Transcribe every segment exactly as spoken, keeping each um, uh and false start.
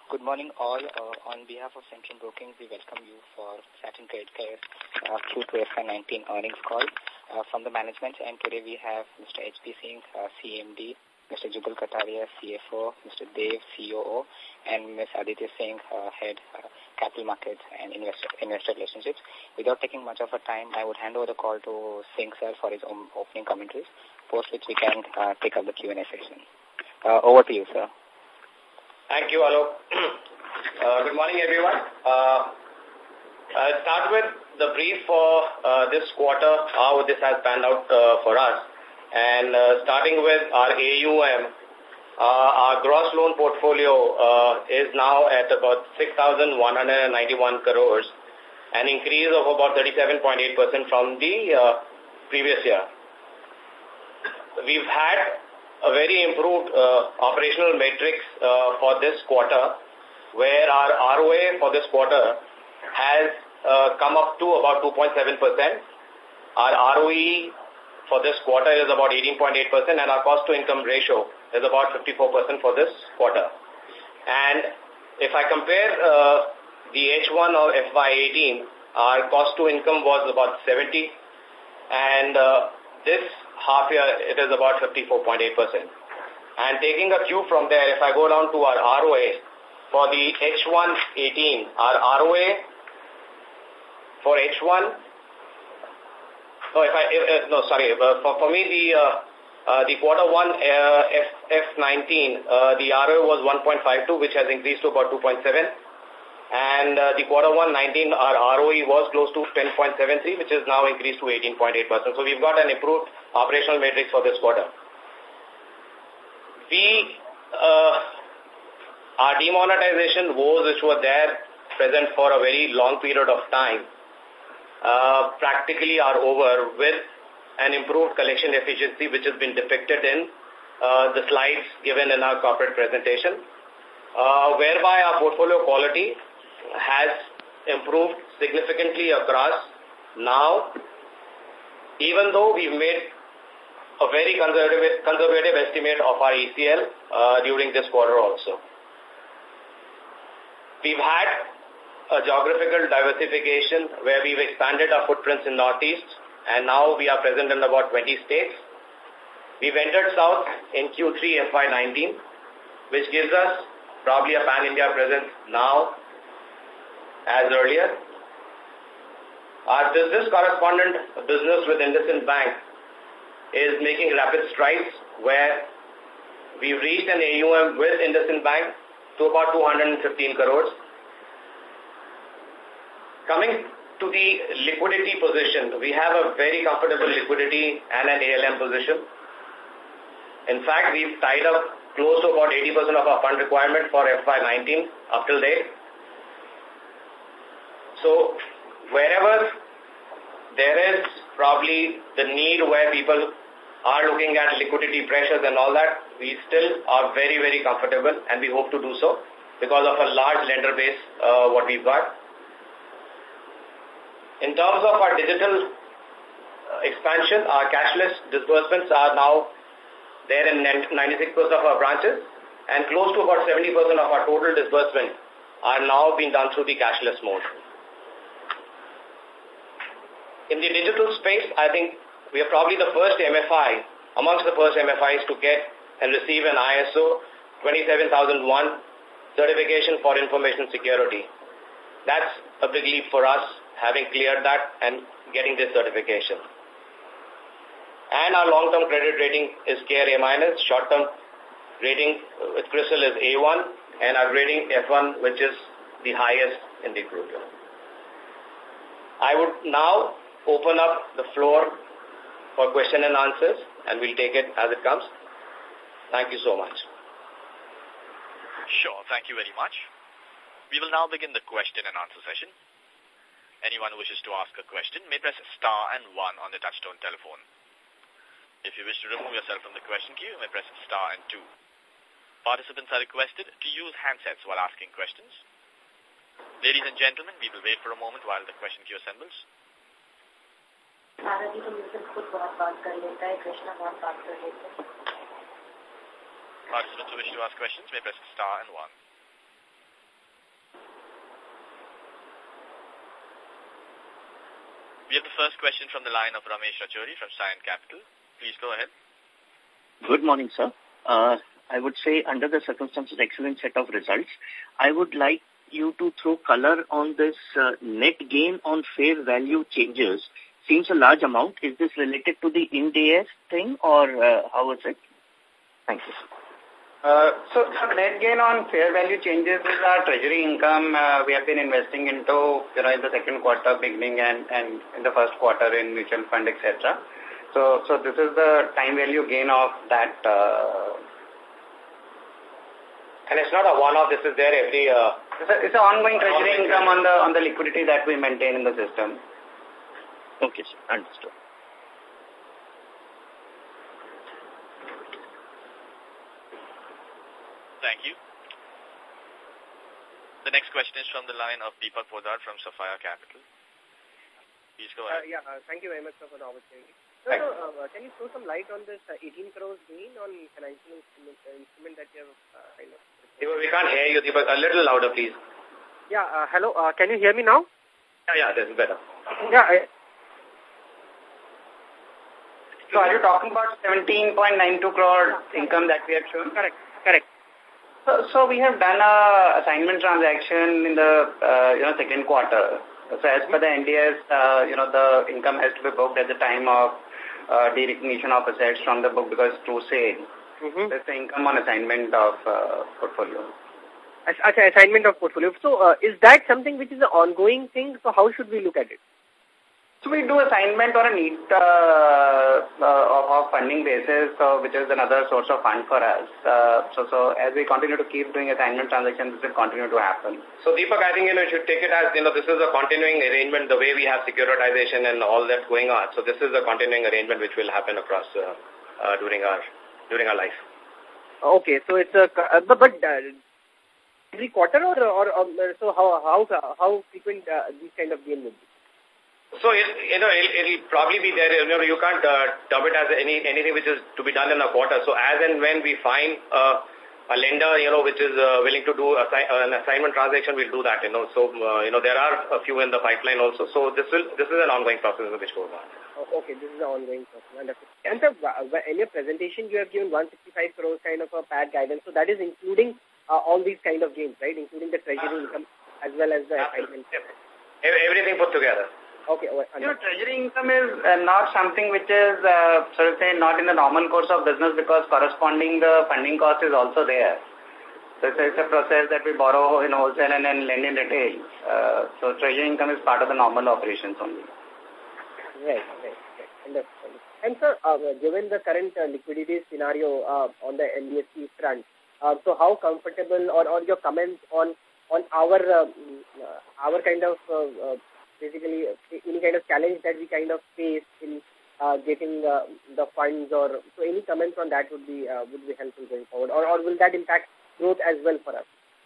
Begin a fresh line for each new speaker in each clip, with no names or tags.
Good morning all. Uh, on behalf of Centrum Broking, we welcome you for Satin Creditcare's uh, Q two F Y nineteen earnings call uh, from the management. And today we have Mister H P Singh, uh, C M D, Mister Jugal Kataria, C F O, Mister Dev, C O O, and Miz Aditya Singh, uh, Head, uh, Capital Markets and Investor, Investor Relationships. Without taking much of a time, I would hand over the call to Singh sir for his own opening commentaries, post which we can uh, take up the Q and A session. Uh, over to you, sir.
Thank you, Alok. uh, good morning, everyone. Uh, I'll start with the brief for uh, this quarter, how this has panned out uh, for us. And uh, starting with our A U M, uh, our gross loan portfolio uh, is now at about six thousand one hundred ninety-one crores, an increase of about thirty-seven point eight percent from the uh, previous year. We've had a very improved uh, operational matrix uh, for this quarter, where our R O A for this quarter has uh, come up to about two point seven percent. Our R O E for this quarter is about eighteen point eight percent, and our cost-to-income ratio is about fifty-four percent for this quarter. And if I compare uh, the H one of F Y eighteen, our cost-to-income was about seventy, and uh, this half year it is about fifty-four point eight percent. And taking a cue from there, if I go down to our R O A, for the H one eighteen, our R O A for H one, no, if I, if, no, sorry, for, for me the uh, uh, the quarter one uh, F, F nineteen, uh, the R O A was one point five two, which has increased to about two point seven. And uh, the quarter one nineteen, our R O E was close to ten point seven three, which is now increased to eighteen point eight percent. So we've got an improved operational matrix for this quarter. We, uh, our demonetization woes, which were there present for a very long period of time, uh, practically are over with an improved collection efficiency, which has been depicted in uh, the slides given in our corporate presentation, uh, whereby our portfolio quality has improved significantly across. Now, even though we've made a very conservative, conservative estimate of our E C L uh, during this quarter also. We've had a geographical diversification where we've expanded our footprints in Northeast, and now we are present in about twenty states. We've entered South in Q three F Y nineteen, which gives us probably a pan-India presence now as earlier. Our business correspondent business with IndusInd Bank is making rapid strides, where we've reached an A U M with IndusInd Bank to about two hundred fifteen crores. Coming to the liquidity position, we have a very comfortable liquidity and an A L M position. In fact, we've tied up close to about eighty percent of our fund requirement for F Y nineteen up till date. So, wherever there is probably the need where people are looking at liquidity pressures and all that, we still are very, very comfortable, and we hope to do so because of a large lender base, uh, what we've got. In terms of our digital uh, expansion, our cashless disbursements are now there in ninety-six percent of our branches, and close to about seventy percent of our total disbursement are now being done through the cashless mode. In the digital space, I think we are probably the first M F I, amongst the first M F Is to get and receive an I S O twenty-seven thousand one certification for information security. That's a big leap for us, having cleared that and getting this certification. And our long-term credit rating is CARE A minus, short-term rating with CRISIL is A one, and our rating F one, which is the highest in the group. I would now open up the floor for question and answers, and we'll take it as it comes. Thank you so much.
Sure, thank you very much. We will now begin the question and answer session. Anyone who wishes to ask a question may press star and one on the touchtone telephone. If you wish to remove yourself from the question queue, you may press star and two. Participants are requested to use handsets while asking questions. Ladies and gentlemen, we will wait for a moment while the question queue assembles. Participants who wish to ask questions may press star and one. We have the first question from the line of Ramesh Rachori from Scion Capital. Please go ahead.
Good morning, sir. Uh, I would say under the circumstances, excellent set of results. I would like you to throw color on this uh, net gain on fair value changes. Seems a large amount. Is this related to the Ind AS thing or uh, how is it? Thank you.
Uh, so, so net gain on fair value changes is our treasury income. Uh, we have been investing into, you know, in the second quarter beginning and, and in the first quarter in mutual fund, et cetera. So, so this is the time value gain of that. Uh,
and it's not a one-off. This is there every. Uh,
it's, a, it's an ongoing treasury ongoing income on the on the liquidity that we maintain in the system.
Okay, sir. Understood.
Thank you. The next question is from the line of Deepak Podar from Sapphire Capital. Please go ahead.
Uh, yeah, uh, thank you very much sir, for the opportunity. So, so uh, can you throw some light on this uh, eighteen crores gain on financial instrument, uh, instrument that you have uh, kind of...
We can't hear you, Deepak. A little louder, please.
Yeah, uh, hello. Uh, can you hear me now?
Yeah, yeah, this is better.
Yeah. I,
so are you talking about seventeen point nine two crore income that we have shown?
Correct, correct.
So, so we have done a assignment transaction in the uh, you know second quarter. So as per the N D S, uh, you know the income has to be booked at the time of uh, de-recognition of assets from the book because through sale. Mm-hmm. That's the income on assignment of uh, portfolio.
As, as assignment of portfolio. So uh, is that something which is an ongoing thing? So how should we look at it?
So we do assignment on a need uh, uh, of, of funding basis, so which is another source of fund for us. Uh, so, so as we continue to keep doing assignment transactions, this will continue to happen.
So Deepak, I think you know you should take it as you know this is a continuing arrangement. The way we have securitization and all that going on. So this is a continuing arrangement which will happen across uh, uh, during our during our life.
Okay, so it's a uh, but, but uh, every quarter or or, or so how how how frequent uh, these kind of gains will be?
So, it, you know, it'll, it'll probably be there. You know, you can't uh, dub it as any anything which is to be done in a quarter. So, as and when we find uh, a lender, you know, which is uh, willing to do assi an assignment transaction, we'll do that, you know. So, uh, you know, there are a few in the pipeline also. So, this will this is an ongoing process which goes on.
Oh, okay, this is an ongoing process. Wonderful. And so, in your presentation, you have given one hundred sixty-five crores kind of a P A T guidance. So, that is including uh, all these kind of gains, right? Including the treasury income as well as the assignment.
Everything put together.
Okay. Well,
you know, treasury income is uh, not something which is, uh, sort of say, not in the normal course of business because corresponding the funding cost is also there. So it's, it's a process that we borrow in wholesale and then lend in retail. Uh, so treasury income is part of the normal operations only.
Right, right, right. Understood. And sir, uh, given the current uh, liquidity scenario uh, on the N B F C front, uh, so how comfortable or, or your comments on on our uh, our kind of uh, uh, basically any kind of challenge that we kind of face in uh, getting uh, the funds, or so any comments on that would be uh, would be helpful going forward, or, or will that impact growth as well for us?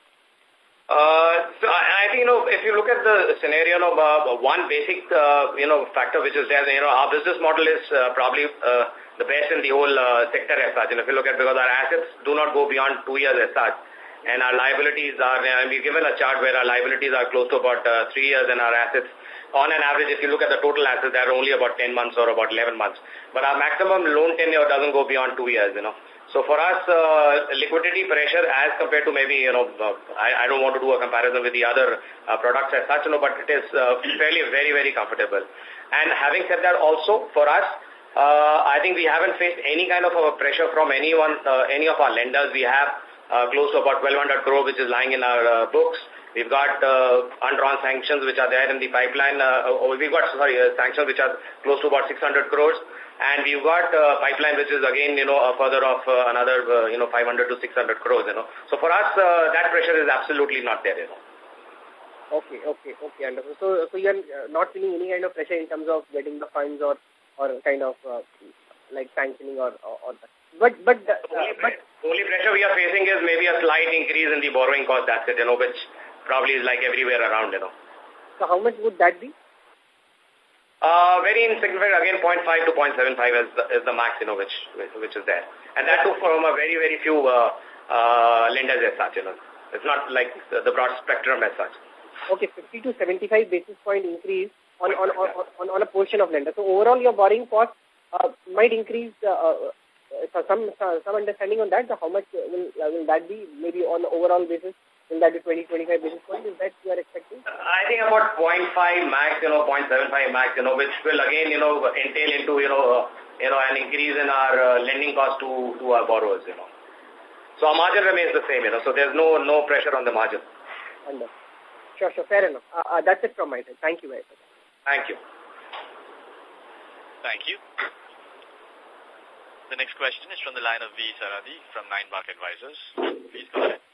Uh, so I, I think, you know, if you look at the scenario, you know, uh, one basic, uh, you know, factor which is there, you know, our business model is uh, probably uh, the best in the whole uh, sector as such. And if you look at, because our assets do not go beyond two years as such, and our liabilities are, and we've given a chart where our liabilities are close to about uh, three years and our assets, on an average, if you look at the total assets, they're only about ten months or about eleven months. But our maximum loan tenure doesn't go beyond two years, you know. So for us, uh, liquidity pressure as compared to maybe, you know, uh, I, I don't want to do a comparison with the other uh, products as such, you know, but it is uh, fairly, very, very comfortable. And having said that also, for us, uh, I think we haven't faced any kind of a pressure from anyone, uh, any of our lenders. We have uh, close to about twelve hundred crore which is lying in our uh, books. We've got uh, undrawn sanctions which are there in the pipeline. Uh, we've got, sorry, uh, sanctions which are close to about six hundred crores. And we've got uh, pipeline which is again, you know, a further of uh, another, uh, you know, five hundred to six hundred crores, you know. So for us, uh, that pressure is absolutely not there, you know.
Okay, okay, okay. Understood. So, so you're not feeling any kind of pressure in terms of getting the funds or, or kind of uh, like sanctioning or, or, or that. But, but, uh,
only,
but,
only pressure we are facing is maybe a slight increase in the borrowing cost, that's it, you know, which probably is like everywhere around, you know.
So how much would that be?
Uh, very insignificant, again, zero point five to zero point seven five is the, is the max, you know, which, which is there. And that too from a very, very few uh, uh, lenders as such, you know. It's not like the, the broad spectrum as such.
Okay, fifty to seventy-five basis point increase on, on, on, on, on a portion of lender. So overall, your borrowing cost uh, might increase. Uh, uh, so some some understanding on that. So how much will uh, will that be? Maybe on the overall basis, will that be twenty, twenty-five basis points? Is that you are expecting?
I think about zero point five max, you know, zero point seven five max, you know, which will again, you know, entail into, you know, uh, you know, an increase in our uh, lending cost to to our borrowers, you know. So our margin remains the same, you know. So there's no no pressure on the margin.
Understood. Sure, sure, fair enough. Uh, uh, that's it from my side. Thank you very much.
Thank you.
Thank you. The next question is from the line of V. Saradi from Nine Mark Advisors. Please go ahead.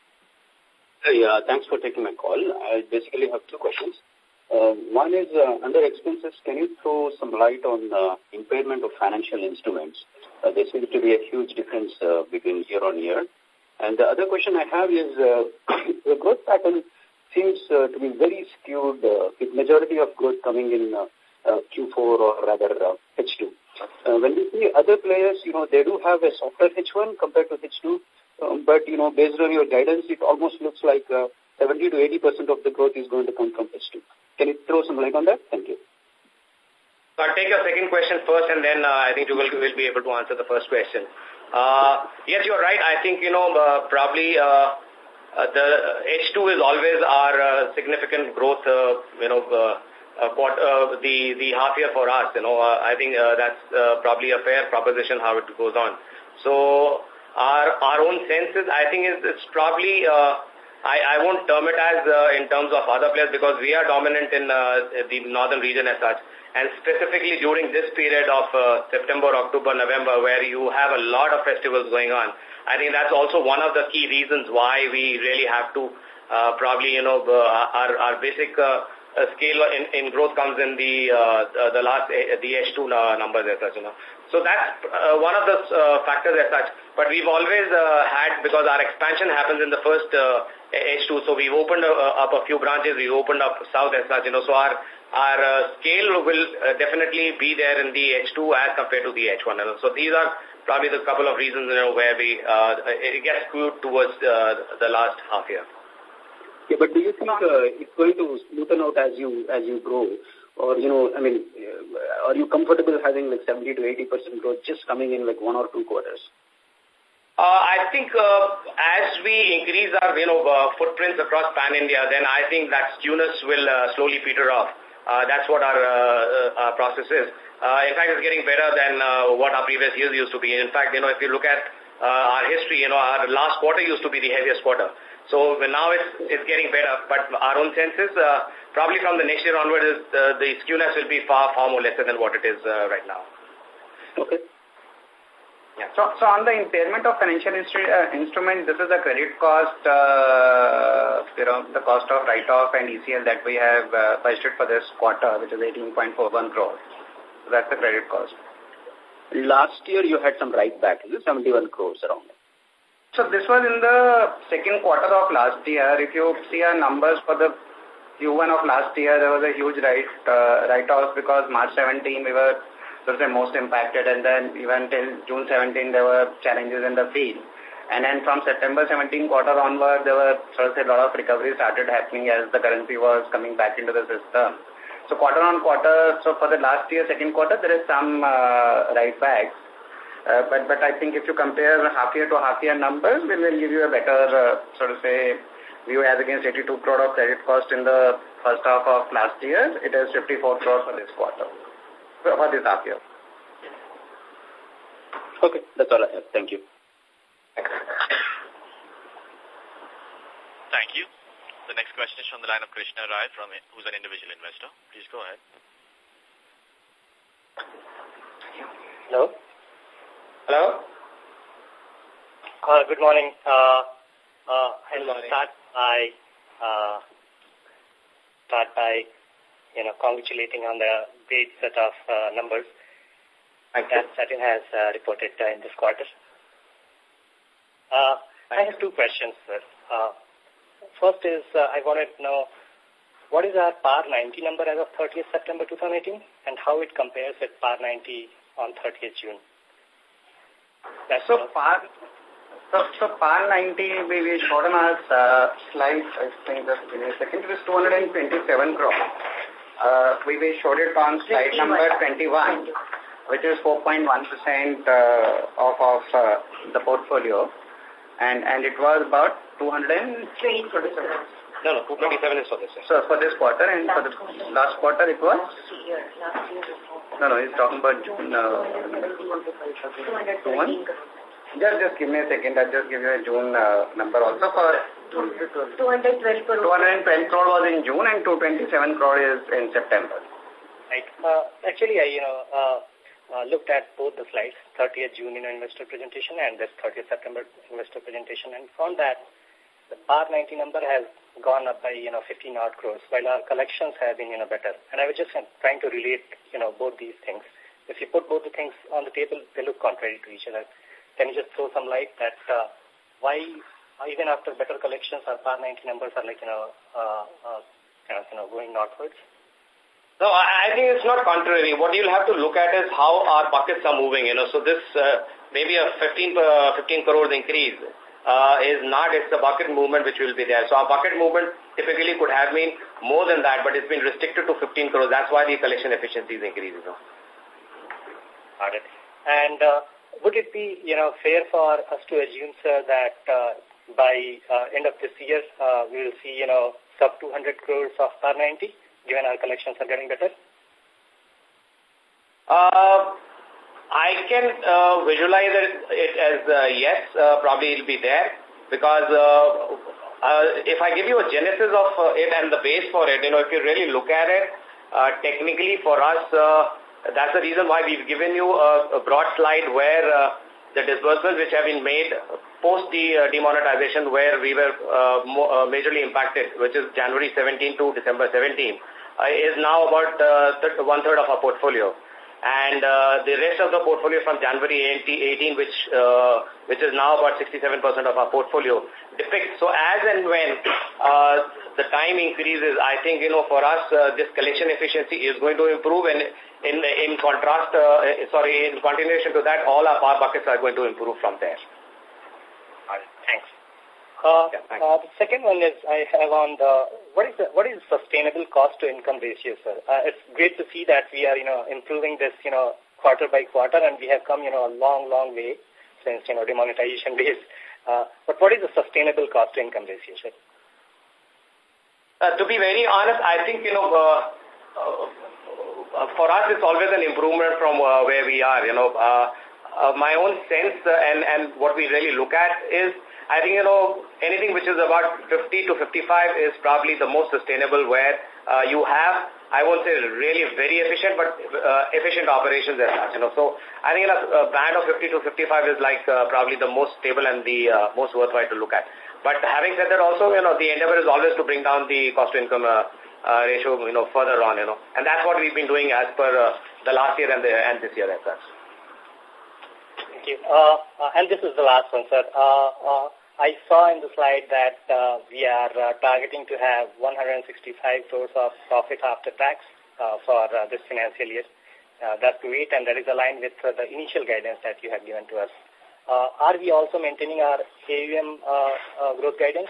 Hey, uh, thanks for taking my call. I basically have two questions. Uh, one is, uh, under expenses, can you throw some light on uh, impairment of financial instruments? Uh, there seems to be a huge difference uh, between year on year. And the other question I have is, uh, the growth pattern seems uh, to be very skewed, uh, with majority of growth coming in uh, uh, Q four or rather uh, H two. Uh, when we see other players, you know, they do have a softer H one compared to H two, um, but, you know, based on your guidance, it almost looks like uh, seventy to eighty percent of the growth is going to come from H two. Can you throw some light on that? Thank you.
So I'll take your second question first, and then uh, I think you will, will be able to answer the first question. Uh, yes, you're right. I think, you know, uh, probably uh, uh, the H two is always our uh, significant growth, uh, you know, uh, uh, quarter, uh, the, the half year for us. You know, uh, I think uh, that's uh, probably a fair proposition how it goes on. So our, our own senses, I think, is it's probably... Uh, I, I won't term it as uh, in terms of other players because we are dominant in uh, the northern region as such. And specifically during this period of uh, September, October, November, where you have a lot of festivals going on, I think that's also one of the key reasons why we really have to uh, probably, you know, uh, our, our basic uh, uh, scale in, in growth comes in the uh, the last, uh, the H two uh, numbers as such, you know. So that's uh, one of the uh, factors as such. But we've always uh, had, because our expansion happens in the first uh, H two, so we've opened uh, up a few branches, we've opened up south as such, you know, so our, our uh, scale will uh, definitely be there in the H two as compared to the H one. You know. So these are probably the couple of reasons, you know, where we, uh, it gets skewed towards uh, the last half year.
Yeah, but do you think uh, it's going to smoothen out as you, as you grow? Or, you know, I mean, uh, are you comfortable having like seventy to eighty percent growth just coming in like one or two quarters?
Uh, I think uh, as we increase our, you know, uh, footprints across pan-India, then I think that skewness will uh, slowly peter off. Uh, that's what our, uh, our process is. Uh, in fact, it's getting better than uh, what our previous years used to be. In fact, you know, if you look at uh, our history, you know, our last quarter used to be the heaviest quarter. So now it's, it's getting better. But our own sense is uh, probably from the next year onward, is, uh, the skewness will be far, far more lesser than what it is uh, right now.
Okay.
Yeah. So, so on the impairment of financial instru uh, instrument, this is the credit cost, uh, you know, the cost of write-off and E C L that we have uh, budgeted for this quarter, which is eighteen point four one crores. So that's the credit cost.
Last year you had some write-back, is it seventy-one crores around?
So this was in the second quarter of last year. If you see our numbers for the Q one of last year, there was a huge write, uh, write-offs because March seventeenth we were so the most impacted, and then even till June seventeenth there were challenges in the field. And then from September seventeenth quarter onward, there were sort of a lot of recovery started happening as the currency was coming back into the system. So quarter on quarter, so for the last year, second quarter, there is some uh, write-backs. Uh, but, but I think if you compare half year to half year numbers, we will give you a better, uh, sort of say, view as against eighty-two crore of credit cost in the first half of last year. It is fifty-four crore for this quarter. For this half year.
Okay, that's all I have. Thank you.
Thank you. The next question is from the line of Krishna Rai, from who's an individual investor. Please go ahead.
Hello.
Hello.
Uh, good morning. Uh, uh,
Good morning.
I'll start by uh, start by you know congratulating on the great set of uh, numbers that Satin has uh, reported uh, in this quarter. Uh, I have two questions, sir. Uh, first is uh, I wanted to know what is our P A R ninety number as of thirtieth September two thousand eighteen and how it compares with P A R ninety on thirtieth June. That's
so P A R, so, so P A R ninety, we, we showed on our uh, slide, I think just give me a second, it is two hundred twenty-seven crore. Uh, we, we showed it on slide number twenty-one, which is four point one percent uh, of, of uh, the portfolio. And, and it was about two hundred twenty-seven.
No, no, two twenty-seven is for this year.
So for this quarter, and for the last quarter it was? No, no, he's talking about June. Uh, June. Just, just give me a second. I'll just give you a June uh, number also. For two hundred twelve crore. two hundred twelve crore was in June and two hundred twenty-seven crore is in September.
Right. Uh, actually, I, you know, uh, uh, looked at both the slides, thirtieth June you know, investor presentation and this thirtieth September investor presentation, and found that the Par ninety number has gone up by, you know, fifteen odd crores, while our collections have been, you know, better. And I was just trying to relate, you know, both these things. If you put both the things on the table, they look contrary to each other. Can you just throw some light that uh, why, even after better collections, our Par ninety numbers are like, you know, uh, uh, kind of, you know, going northwards?
No, I think it's not contrary. What you'll have to look at is how our buckets are moving, you know. So this, uh, maybe a fifteen, uh, fifteen crores increase uh, is not, it's the bucket movement which will be there. So our bucket movement typically could have been more than that, but it's been restricted to fifteen crores. That's why the collection efficiency is increasing. You know.
Got it. And uh, would it be, you know, fair for us to assume, sir, that uh, by uh, end of this year, uh, we will see, you know, sub two hundred crores of Par ninety, given our collections are getting better?
Uh, I can uh, visualize it, it as uh, yes, uh, probably it will be there, because uh, uh, if I give you a genesis of uh, it and the base for it, you know, if you really look at it, uh, technically for us, uh, that's the reason why we've given you a, a broad slide where uh, the disbursements which have been made post the uh, demonetization, where we were uh, mo uh, majorly impacted, which is January seventeenth to December seventeenth, uh, is now about uh, th one third of our portfolio. And uh, the rest of the portfolio from January eighteenth, which uh, which is now about sixty-seven percent of our portfolio, depicts. So as and when uh, the time increases, I think, you know, for us, uh, this collection efficiency is going to improve. And in in contrast, uh, sorry, in continuation to that, all our Par buckets are going to improve from there.
All right, thanks. Uh, yeah, thanks. Uh, the second one is I have on the, what is the, what is sustainable cost to income ratio, sir? Uh, it's great to see that we are, you know, improving this, you know, quarter by quarter, and we have come, you know, a long, long way since, you know, demonetization days. Uh, but what is the sustainable cost to income ratio, sir?
Uh, to be very honest, I think, you know, uh, uh, for us, it's always an improvement from uh, where we are, you know. Uh, uh, my own sense uh, and, and what we really look at is, I think, you know, anything which is about fifty to fifty-five is probably the most sustainable, where uh, you have, I won't say really very efficient, but uh, efficient operations as such, you know. So I think in a, a band of fifty to fifty-five is like uh, probably the most stable and the uh, most worthwhile to look at. But having said that also, you know, the endeavor is always to bring down the cost to income uh, uh, ratio, you know, further on, you know. And that's what we've been doing as per uh, the last year and, the, and this year as such.
Thank you. Uh, uh, and this is the last one, sir. Uh, uh, I saw in the slide that uh, we are uh, targeting to have one hundred sixty-five crores of profit after tax uh, for uh, this financial year. Uh, that's great, and that is aligned with uh, the initial guidance that you have given to us. Uh, are we also maintaining our A U M uh, uh, growth guidance?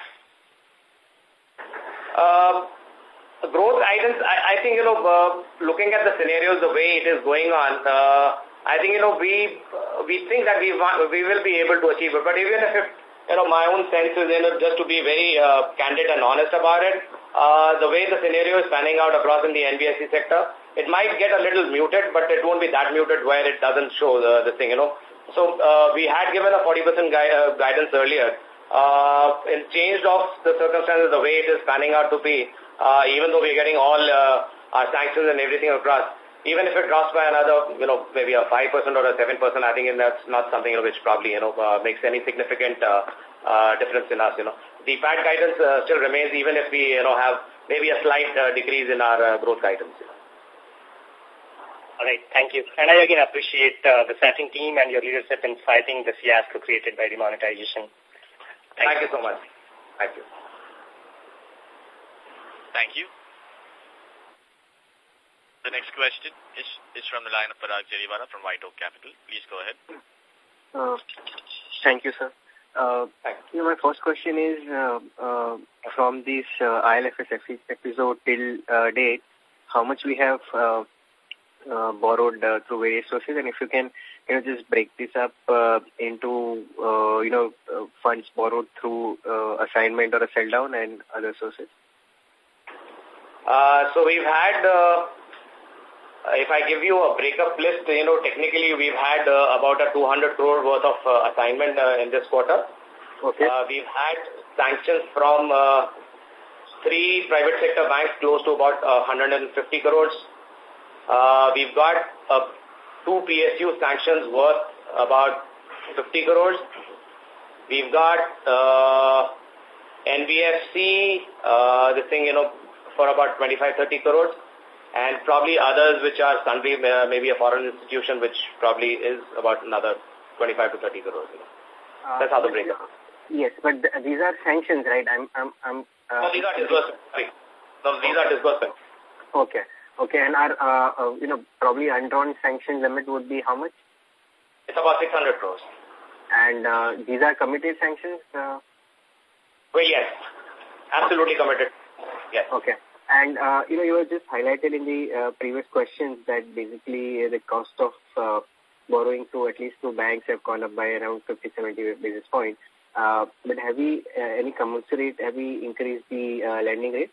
Uh, growth guidance, I, I think, you know, uh, looking at the scenarios, the way it is going on, uh, I think, you know, we uh, we think that we, we will be able to achieve it. But even if it, you know, my own sense is, you know, just to be very uh, candid and honest about it, uh, the way the scenario is panning out across in the N B F C sector, it might get a little muted, but it won't be that muted where it doesn't show the, the thing, you know. So uh, we had given a forty percent gui uh, guidance earlier. Uh, in changed of the circumstances, the way it is panning out to be, uh, even though we're getting all uh, our sanctions and everything across, even if it drops by another, you know, maybe a five percent or a seven percent, I think that's not something, you know, which probably, you know, uh, makes any significant uh, uh, difference in us, you know. The P A T guidance uh, still remains, even if we, you know, have maybe a slight uh, decrease in our uh, growth guidance. You know.
All right, thank you. And I again appreciate uh, the Satin team and your leadership in fighting the fiasco created by demonetization.
Thank, thank you so much. Thank you.
Thank you. The next question is, is from the line of Parag Jariwala from White Oak Capital. Please go ahead.
Uh, thank you, sir. Uh, you know, my first question is, uh, uh, from this uh, I L F S episode till uh, date, how much we have uh, uh, borrowed uh, through various sources, and if you can, you know, just break this up uh, into, uh, you know, uh, funds borrowed through uh, assignment or a sell down and other sources.
Uh, so we've had, uh, if I give you a breakup list, you know, technically we've had uh, about a two hundred crore worth of uh, assignment uh, in this quarter.
Okay.
Uh, we've had sanctions from uh, three private sector banks close to about uh, one hundred fifty crores. Uh, we've got uh, two P S U sanctions worth about fifty crores. We've got uh, N B F C, uh, this thing, you know, for about twenty-five, thirty crores, and probably others which are sundry, uh, maybe a foreign institution which probably is about another twenty-five to thirty crores. You know. uh, That's how the breakup.
Yes, but th these are sanctions, right? I'm, I'm, I'm. Uh,
no, these are disbursements. Sorry. No, these are disbursements.
Okay, okay, and our, uh, uh, you know, probably undrawn sanction limit would be how much?
It's about six hundred crores.
And uh, these are committed sanctions? Uh...
Well, yes, absolutely committed. Yes.
Okay. And, uh, you know, you were just highlighted in the uh, previous questions that basically the cost of uh, borrowing through at least two banks have gone up by around fifty, seventy basis points. Uh, but have we, uh, any commensurate, have we increased the uh, lending rate?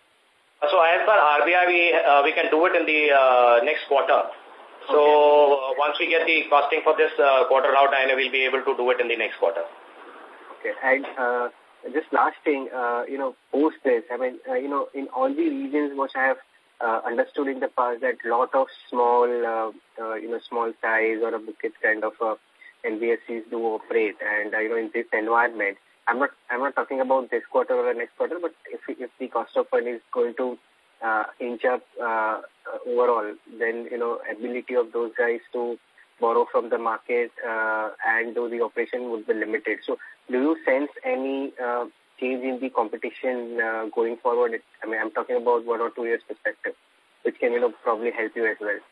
So as per R B I, we, uh, we can do it in the uh, next quarter. So okay. uh, once we get the costing for this uh, quarter out, I know we'll be able to do it in the next quarter.
Okay. And, uh, just last thing, uh, you know, post this, I mean, uh, you know, in all the regions which I have uh, understood in the past that lot of small, uh, uh, you know, small size or a bucket kind of uh, N B F Cs do operate. And, uh, you know, in this environment, I'm not, I'm not talking about this quarter or the next quarter, but if, if the cost of fund is going to uh, inch up uh, overall, then, you know, ability of those guys to borrow from the market uh, and do the operation would be limited. So do you sense any uh, change in the competition uh, going forward? I mean, I'm talking about one or two years perspective, which can, you know, probably help you as well.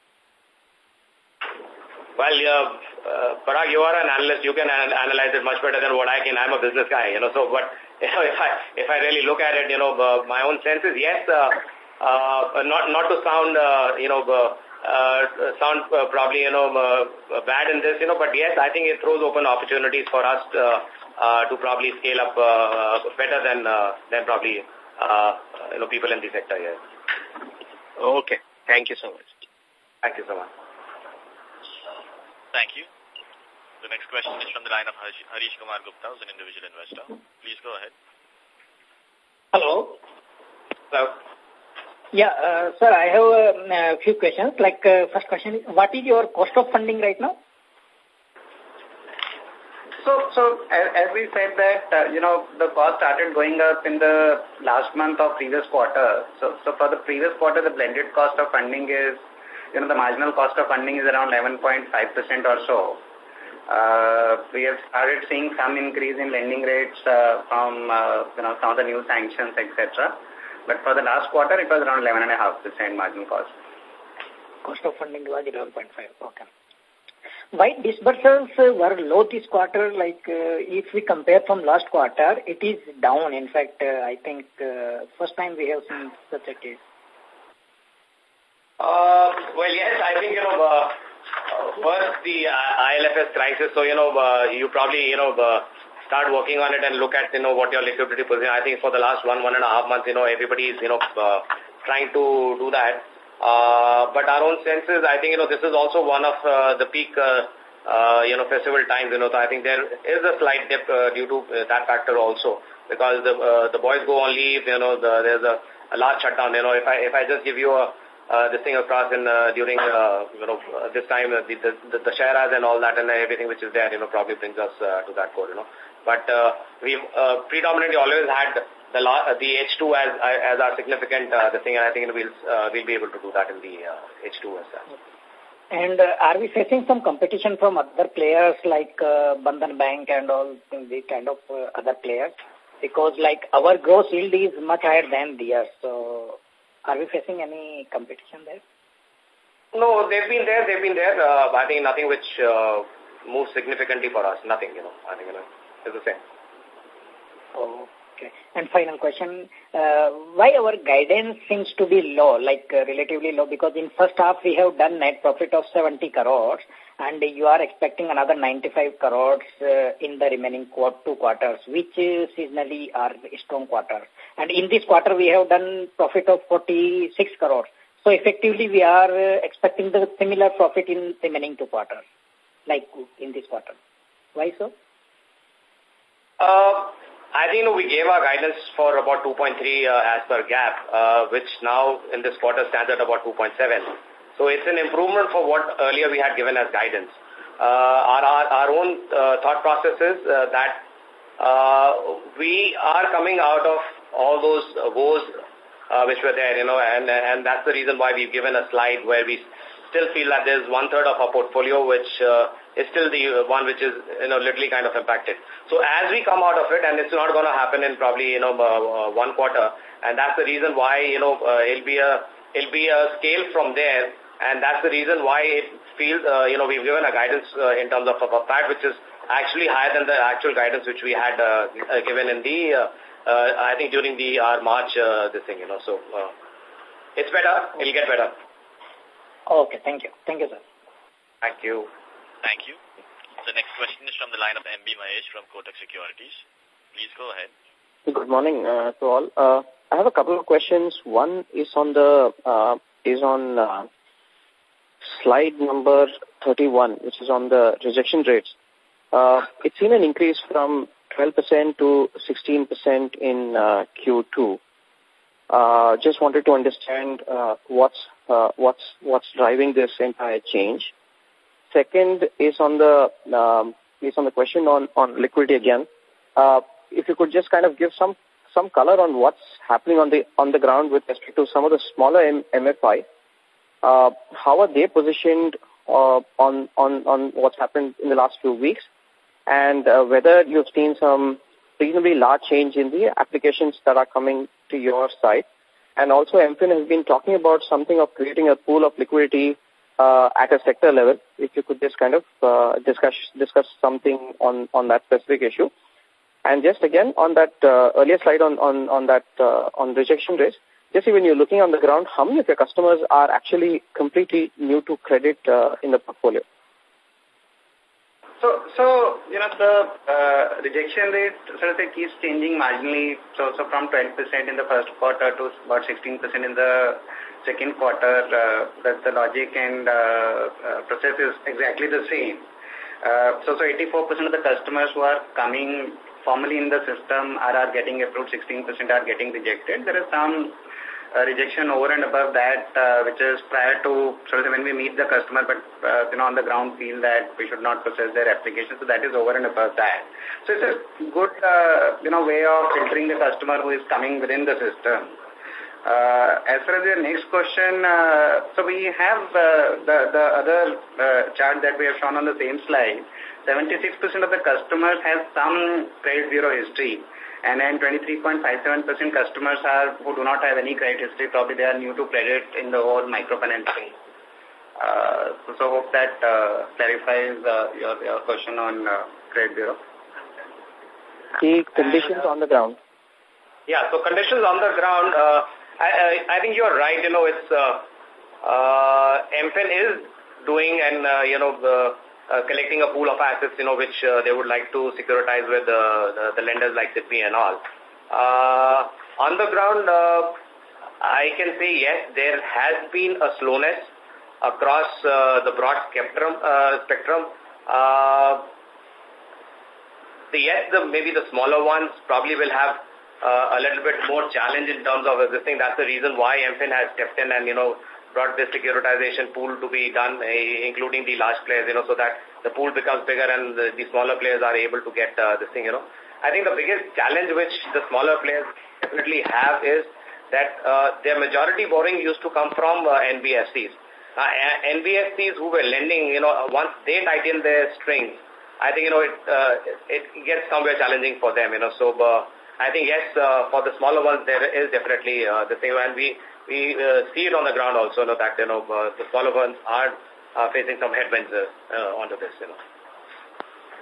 Well, uh, uh, Parag, you are an analyst. You can an analyze it much better than what I can. I'm a business guy, you know. So, but you know, if I if I really look at it, you know, uh, my own sense is yes. Uh, uh, not not to sound, uh, you know. Uh, Uh, sound uh, probably, you know, uh, bad in this, you know, but yes, I think it throws open opportunities for us to, uh, to probably scale up uh, better than uh, than probably, uh, you know, people in the sector here.
Okay. Thank you so much.
Thank you so much.
Thank you. The next question is from the line of Harish Kumar Gupta, who's an individual investor. Please go ahead.
Hello.
Hello.
Yeah, uh, sir, I have a uh, few questions. Like, uh, first question is, what is your cost of funding right now?
So, so as, as we said that, uh, you know, the cost started going up in the last month of previous quarter. So, so for the previous quarter, the blended cost of funding is, you know, the marginal cost of funding is around eleven point five percent or so. Uh, we have started seeing some increase in lending rates uh, from, uh, you know, some of the new sanctions, et cetera. But for the last quarter, it was around eleven point five percent marginal cost.
Cost of funding was eleven point five, okay. Why disbursements were low this quarter? Like, uh, if we compare from last quarter, it is down. In fact, uh, I think uh, first time we have seen such a case.
Uh, well, yes, I think, you know, uh, first the uh, I L F S crisis, so, you know, uh, you probably, you know, uh, start working on it and look at, you know, what your liquidity position. I think for the last one, one and a half months, you know, everybody is, you know, uh, trying to do that. Uh, but our own sense is, I think, you know, this is also one of uh, the peak, uh, uh, you know, festival times, you know, so I think there is a slight dip uh, due to uh, that factor also, because the uh, the boys go on leave, you know, the, there's a, a large shutdown, you know, if I, if I just give you a, Uh, this thing across in uh, during uh, you know uh, this time uh, the, the the shares and all that and everything which is there, you know, probably brings us uh, to that core, you know. But uh, we've uh, predominantly always had the la the H two as as our significant uh, the thing, and I think we'll uh, we'll be able to do that in the uh, H two as well.
And uh, are we facing some competition from other players like uh, Bandhan Bank and all the kind of uh, other players? Because like our gross yield is much higher than theirs, so are we facing any competition there?
No, they've been there, they've been there. Uh, I think nothing which uh, moves significantly for us. Nothing, you know. I think, you know, it's the same.
Okay. Okay. And final question, uh, why our guidance seems to be low, like uh, relatively low, because in first half we have done net profit of seventy crores and you are expecting another ninety-five crores uh, in the remaining quarter, two quarters, which uh, seasonally are strong quarters. And in this quarter we have done profit of forty-six crores. So effectively we are uh, expecting the similar profit in remaining two quarters, like in this quarter. Why so?
Uh, I think you know, we gave our guidance for about two point three uh, as per gap, uh, which now in this quarter stands at about two point seven. So it's an improvement for what earlier we had given as guidance. Uh, our, our, our own uh, thought process is uh, that uh, we are coming out of all those uh, woes uh, which were there, you know, and, and that's the reason why we've given a slide where we still feel that there's one third of our portfolio which uh, is still the one which is, you know, literally kind of impacted. So as we come out of it, and it's not going to happen in probably, you know, uh, uh, one quarter, and that's the reason why, you know, uh, it'll be a, it'll be a scale from there, and that's the reason why it feels, uh, you know, we've given a guidance uh, in terms of a P A T, which is actually higher than the actual guidance which we had uh, uh, given in the, uh, uh, I think during the, our March, uh, this thing, you know, so uh, it's better, it'll get better.
Okay, thank you. Thank you, sir.
Thank you.
Thank you. The next question is from the line of M B Mahesh from Kotak Securities. Please go ahead.
Good morning uh, to all. Uh, I have a couple of questions. One is on the uh, is on uh, slide number thirty-one, which is on the rejection rates. Uh, it's seen an increase from twelve percent to sixteen percent in uh, Q two. Uh, just wanted to understand uh, what's uh, what's what's driving this entire change. Second is on the um, is on the question on on liquidity again. Uh, if you could just kind of give some some color on what's happening on the on the ground with respect to some of the smaller M F I. Uh, how are they positioned uh, on on on what's happened in the last few weeks, and uh, whether you've seen some reasonably large change in the applications that are coming to your side. And also M F I N has been talking about something of creating a pool of liquidity uh, at a sector level. If you could just kind of uh, discuss discuss something on, on that specific issue. And just again on that uh, earlier slide on, on, on that uh, on rejection rates, just when you're looking on the ground, how many of your customers are actually completely new to credit uh, in the portfolio?
So, so you know, the uh, rejection rate sort of keeps changing marginally. So, so from twelve percent in the first quarter to about sixteen percent in the second quarter. Uh, that the logic and uh, uh, process is exactly the same. Uh, so, so eighty-four percent of the customers who are coming formally in the system are, are getting approved, sixteen percent are getting rejected. There is some Uh, rejection over and above that, uh, which is prior to sort of when we meet the customer, but uh, you know on the ground feel that we should not process their application. So that is over and above that. So it's a good uh, you know way of filtering the customer who is coming within the system. Uh, as far as your next question, uh, so we have uh, the the other uh, chart that we have shown on the same slide. seventy-six percent of the customers have some credit bureau history. And then twenty-three point five seven percent customers are who do not have any credit history. Probably they are new to credit in the whole microfinance space. Uh, so, so hope that uh, clarifies uh, your, your question on uh, credit bureau.
The conditions on the ground.
Yeah, so conditions on the ground, uh, I, I, I think you're right. You know, it's uh, uh, M F I N is doing and, uh, you know, the Uh, collecting a pool of assets, you know, which uh, they would like to securitize with uh, the, the lenders like SIDBI and all. Uh, on the ground, uh, I can say yes, there has been a slowness across uh, the broad spectrum. Uh, spectrum. Uh, the, yes, the, maybe the smaller ones probably will have uh, a little bit more challenge in terms of existing. That's the reason why M F I N has stepped in and, you know, brought this securitization pool to be done, uh, including the large players, you know, so that the pool becomes bigger and the, the smaller players are able to get uh, this thing, you know. I think the biggest challenge which the smaller players definitely have is that uh, their majority borrowing used to come from uh, N B F Cs. Uh, N B F Cs who were lending, you know, once they tighten their strings, I think, you know, it, uh, it gets somewhere challenging for them, you know. So uh, I think, yes, uh, for the smaller ones, there is definitely uh, the thing, and we We uh, see it on the ground also, you know, that, you know, uh, the smaller ones are uh, facing some headwinds uh, uh, onto this, you know.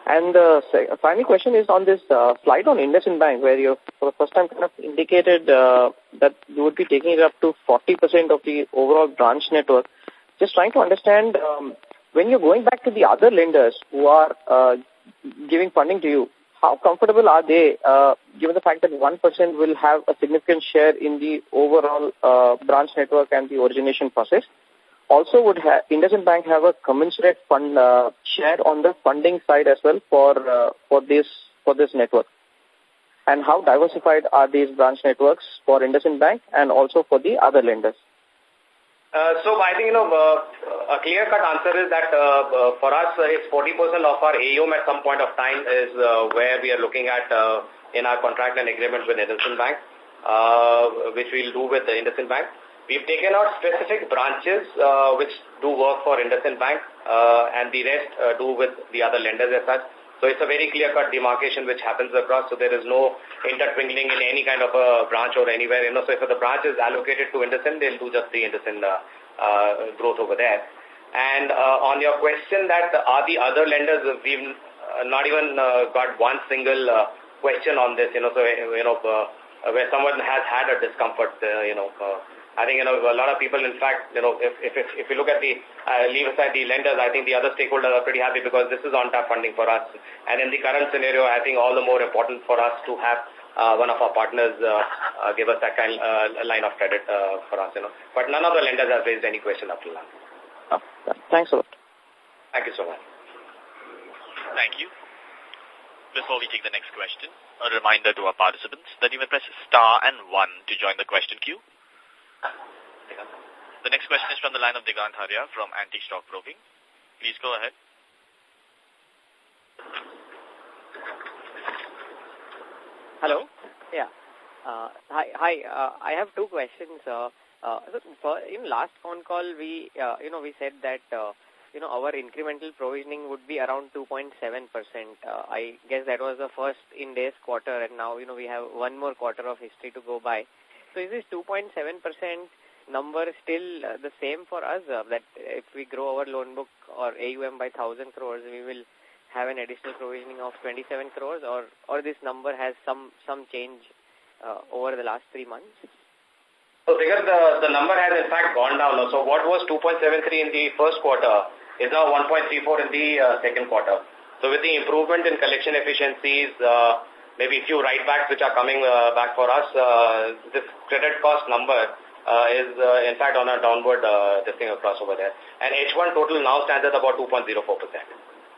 And the uh, final question is on this uh, slide on IndusInd Bank, where you for the first time kind of indicated uh, that you would be taking it up to forty percent of the overall branch network. Just trying to understand, um, when you're going back to the other lenders who are uh, giving funding to you, how comfortable are they, uh, given the fact that one percent will have a significant share in the overall uh, branch network and the origination process? Also, would ha IndusInd Bank have a commensurate fund uh, share on the funding side as well for uh, for this for this network? And how diversified are these branch networks for IndusInd Bank and also for the other lenders?
Uh, so I think, you know, uh, a clear-cut answer is that uh, uh, for us, uh, it's forty percent of our A U M at some point of time is uh, where we are looking at uh, in our contract and agreement with IndusInd Bank, uh, which we'll do with the IndusInd Bank. We've taken out specific branches uh, which do work for IndusInd Bank uh, and the rest uh, do with the other lenders as such. So it's a very clear-cut demarcation which happens across, so there is no intertwingling in any kind of a branch or anywhere. You know, so if the branch is allocated to IndusInd, they'll do just the IndusInd uh, uh, growth over there. And uh, on your question that are the other lenders, we've not even uh, got one single uh, question on this, you know, so, you know, uh, where someone has had a discomfort, uh, you know, uh, I think, you know, a lot of people, in fact, you know, if if if, if you look at the, uh, leave aside the lenders, I think the other stakeholders are pretty happy because this is on-tap funding for us. And in the current scenario, I think all the more important for us to have uh, one of our partners uh, uh, give us that kind uh, line of credit uh, for us, you know. But none of the lenders have raised any question up till now.
Oh, thanks a lot.
Thank you so much.
Thank you. Before we take the next question, a reminder to our participants that you may press star and one to join the question queue. The next question is from the line of Digant Haria from Antique Stock Broking. Please go ahead.
Hello. Yeah. Uh, hi. Hi. Uh, I have two questions. Uh, uh, so for, in last phone call, we uh, you know we said that uh, you know our incremental provisioning would be around two point seven percent. Uh, I guess that was the first in this quarter, and now you know we have one more quarter of history to go by. So is this two point seven percent number still uh, the same for us, uh, that if we grow our loan book or A U M by one thousand crores, we will have an additional provisioning of twenty-seven crores, or, or this number has some, some change uh, over the last three months?
So, because the, the number has in fact gone down. So, what was two point seven three in the first quarter is now one point three four in the uh, second quarter. So, with the improvement in collection efficiencies, uh, maybe a few write-backs which are coming uh, back for us, uh, this credit cost number uh, is uh, in fact on a downward uh, this thing across over there. And H one total now stands at about two point zero four percent.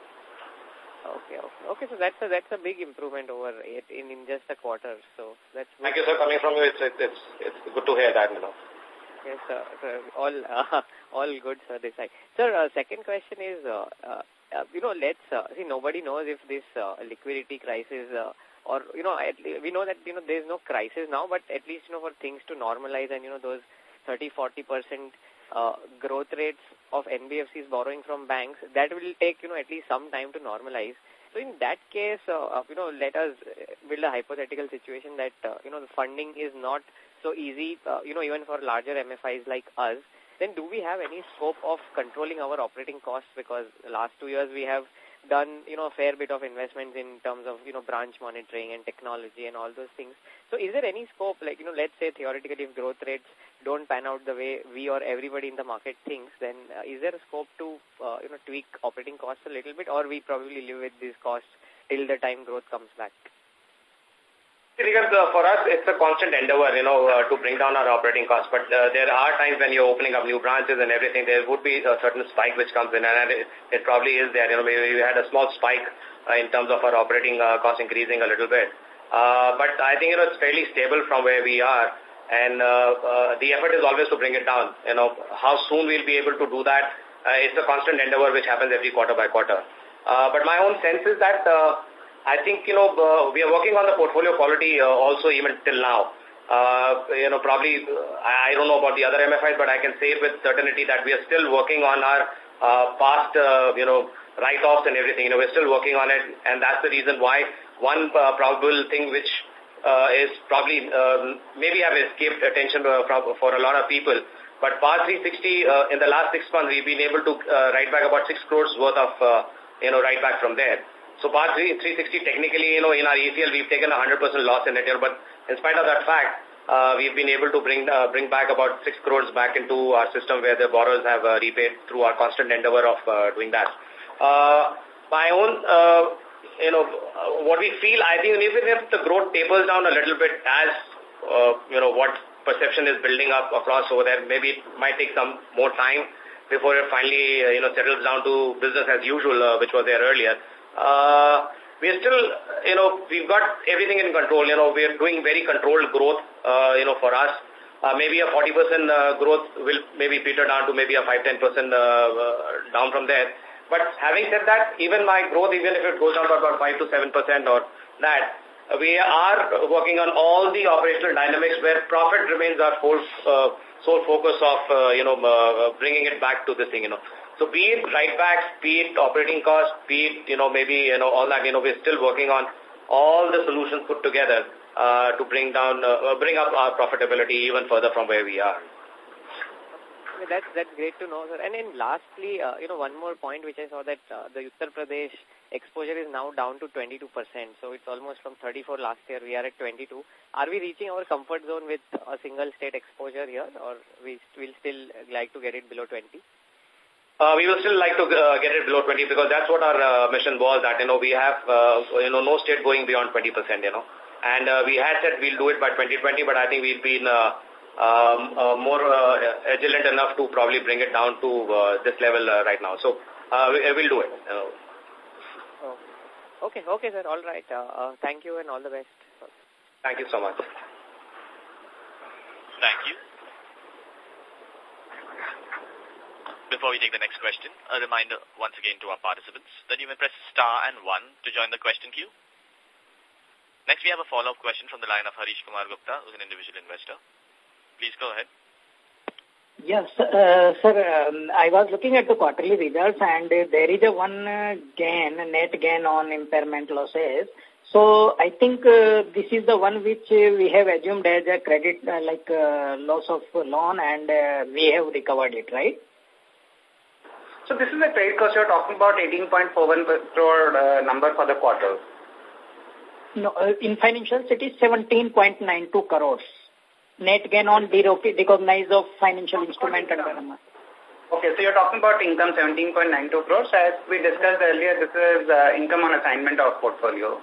Okay, okay, okay. So that's a that's a big improvement over it in in just a quarter. So that's good.
Thank you, sir. Coming from you, it's it's it's, it's good to hear that, you know.
Yes, sir. sir all uh, all good, sir. This side, sir. Uh, second question is, uh, uh, uh, you know, let's uh, see. Nobody knows if this uh, liquidity crisis. Uh, Or, you know, at least we know that, you know, there is no crisis now, but at least, you know, for things to normalize and, you know, those thirty, forty percent uh, growth rates of N B F Cs borrowing from banks, that will take, you know, at least some time to normalize. So in that case, uh, you know, let us build a hypothetical situation that, uh, you know, the funding is not so easy, uh, you know, even for larger M F Is like us. Then do we have any scope of controlling our operating costs? Because the last two years we have done, you know, a fair bit of investments in terms of, you know, branch monitoring and technology and all those things. So is there any scope, like, you know, let's say theoretically if growth rates don't pan out the way we or everybody in the market thinks, then uh, is there a scope to, uh, you know, tweak operating costs a little bit, or we probably live with these costs till the time growth comes back?
Because uh, for us, it's a constant endeavor, you know, uh, to bring down our operating costs. But uh, there are times when you're opening up new branches and everything, there would be a certain spike which comes in, and it, it probably is there. You know, we, we had a small spike uh, in terms of our operating uh, costs increasing a little bit. Uh, but I think, you know, it's fairly stable from where we are, and uh, uh, the effort is always to bring it down. You know, how soon we'll be able to do that, uh, it's a constant endeavor which happens every quarter by quarter. Uh, but my own sense is that uh, I think, you know, uh, we are working on the portfolio quality uh, also even till now. Uh, you know, probably, uh, I don't know about the other M F Is, but I can say with certainty that we are still working on our uh, past, uh, you know, write-offs and everything. You know, we're still working on it, and that's the reason why one uh, probable thing which uh, is probably uh, maybe have escaped attention uh, for a lot of people. But past three sixty, uh, in the last six months, we've been able to uh, write back about six crores worth of, uh, you know, write back from there. So Par three sixty, technically, you know, in our E C L, we've taken a one hundred percent loss in it here, but in spite of that fact, uh, we've been able to bring uh, bring back about six crores back into our system where the borrowers have uh, repaid through our constant endeavor of uh, doing that. Uh, my own, uh, you know, uh, what we feel, I think even if the growth tapers down a little bit as, uh, you know, what perception is building up across over there, maybe it might take some more time before it finally, uh, you know, settles down to business as usual, uh, which was there earlier. Uh, we're still, you know, we've got everything in control. You know, we're doing very controlled growth, uh, you know, for us. Uh, maybe a forty percent uh, growth will maybe peter down to maybe a five to ten percent uh, uh, down from there. But having said that, even my growth, even if it goes down to about five to seven percent or that, we are working on all the operational dynamics where profit remains our whole, uh, sole focus of, uh, you know, uh, bringing it back to this thing, you know. So be it write-backs, be it operating costs, be it, you know, maybe, you know, all that, you know, we're still working on all the solutions put together uh, to bring down, uh, bring up our profitability even further from where we are.
That's, that's great to know, sir. And then lastly, uh, you know, one more point which I saw that uh, the Uttar Pradesh exposure is now down to twenty-two percent. So it's almost from thirty-four last year, we are at twenty-two. Are we reaching our comfort zone with a single state exposure here, or we will still like to get it below twenty?
Uh, we will still like to uh, get it below twenty because that's what our uh, mission was, that, you know, we have, uh, you know, no state going beyond twenty percent, you know. And uh, we had said we'll do it by twenty twenty, but I think we've been uh, um, uh, more uh, agilent enough to probably bring it down to uh, this level uh, right now. So uh, we, we'll do it. Uh,
oh. Okay, okay, sir. All right. Uh, uh, thank you and all the best.
Thank you so much.
Thank you. Before we take the next question, a reminder once again to our participants that you may press star and one to join the question queue. Next, we have a follow-up question from the line of Harish Kumar Gupta, who's an individual investor. Please go ahead.
Yes, uh, sir, um, I was looking at the quarterly results and uh, there is a one uh, gain, net gain on impairment losses. So I think uh, this is the one which uh, we have assumed as a credit, uh, like uh, loss of loan, and uh, we have recovered it, right?
So this is a credit cost. You're talking about eighteen point four one crore uh, number for the quarter.
No, uh, in financials it is seventeen point nine two crores. Net gain on derecognized of financial instrument and
Okay, so you're talking about income seventeen point nine two crores. As we discussed earlier, this is uh, income on assignment of portfolio.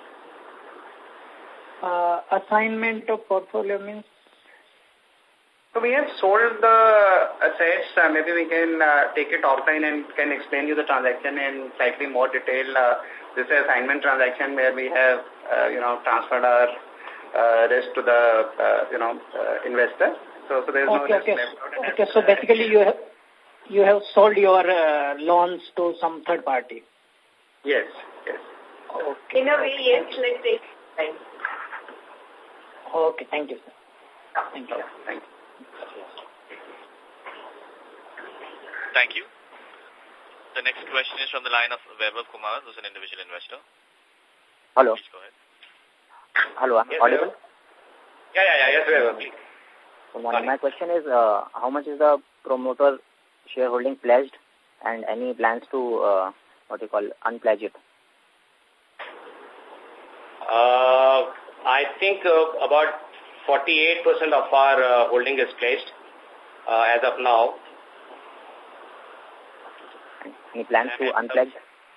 Uh, assignment of portfolio means?
So we have sold the assets. Uh, maybe we can uh, take it offline and can explain you the transaction in slightly more detail. Uh, this is an assignment transaction where we have, uh, you know, transferred our uh, risk to the, uh, you know, uh, investor. So, so there is
okay,
no risk
okay.
left.
Okay, so basically you have, you have sold your uh, loans to some third party.
Yes, yes.
Okay.
In a way, yes, let's take time.
Okay, thank you, sir. Thank you.
Thank you.
Thank you. The next question is from the line of Vaibhav Kumar, who's an individual investor.
Hello.
Please go ahead.
Hello, I'm
yes,
audible?
Yeah, yeah, yeah, yes, Vaibhav, please.
Good morning. My question is, uh, how much is the promoter shareholding pledged and any plans to, uh, what you call, unpledge it?
Uh, I think uh, about forty-eight percent of our uh, holding is pledged uh, as of now.
Any plans to unpledge?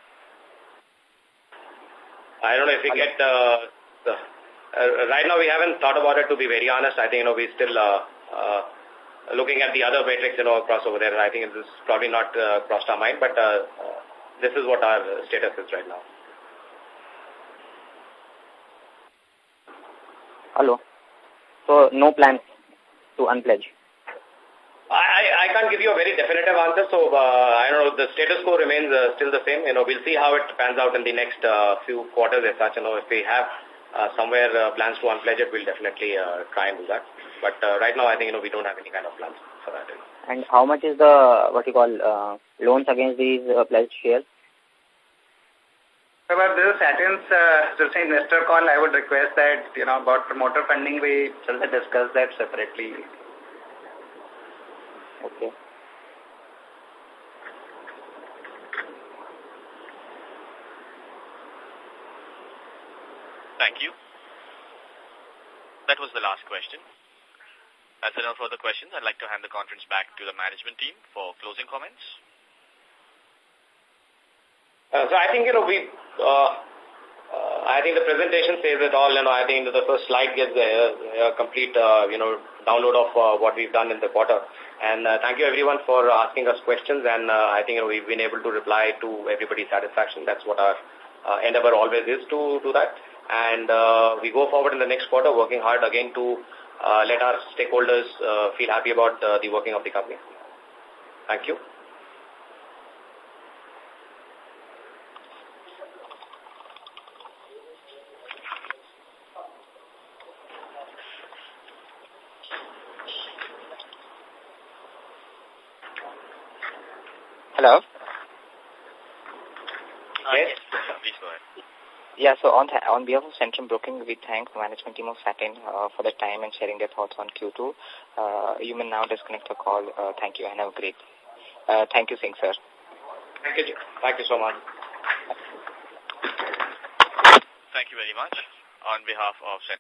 I don't know if we get, uh, the, uh, right now we haven't thought about it, to be very honest. I think, you know, we're still uh, uh, looking at the other matrix, you know, across over there. I think this is probably not uh, crossed our mind, but uh, uh, this is what our status is right now.
Hello. So, no plans to unpledge?
I, I can't give you a very definitive answer, so uh, I don't know, the status quo remains uh, still the same. You know, we'll see how it pans out in the next uh, few quarters as such. You know, if we have uh, somewhere uh, plans to unpledge it, we'll definitely uh, try and do that. But uh, right now, I think, you know, we don't have any kind of plans for that.
And how much is the, what you call, uh, loans against these uh, pledged shares?
So about this Satin's uh, just investor call, I would request that, you know, about promoter funding, we shall discuss that separately.
Okay.
Thank you. That was the last question. As there are no further questions, I'd like to hand the conference back to the management team for closing comments.
Uh, so I think, you know, we, uh, uh, I think the presentation says it all. You know, I think the first slide gives a, a complete, uh, you know, download of uh, what we've done in the quarter. And uh, thank you everyone for asking us questions. And uh, I think, you know, we've been able to reply to everybody's satisfaction. That's what our uh, endeavor always is to do that. And uh, we go forward in the next quarter working hard again to uh, let our stakeholders uh, feel happy about uh, the working of the company. Thank you.
Hello?
Yes?
Please go ahead.
Yeah, so on, on behalf of Centrum Broking, we thank the management team of Satin uh, for the time and sharing their thoughts on Q two. Uh, you may now disconnect the call. Uh, thank you and have a great day. Uh, thank you, Singh, sir.
Thank you. Thank you so much.
Thank you very much. On behalf of Centrum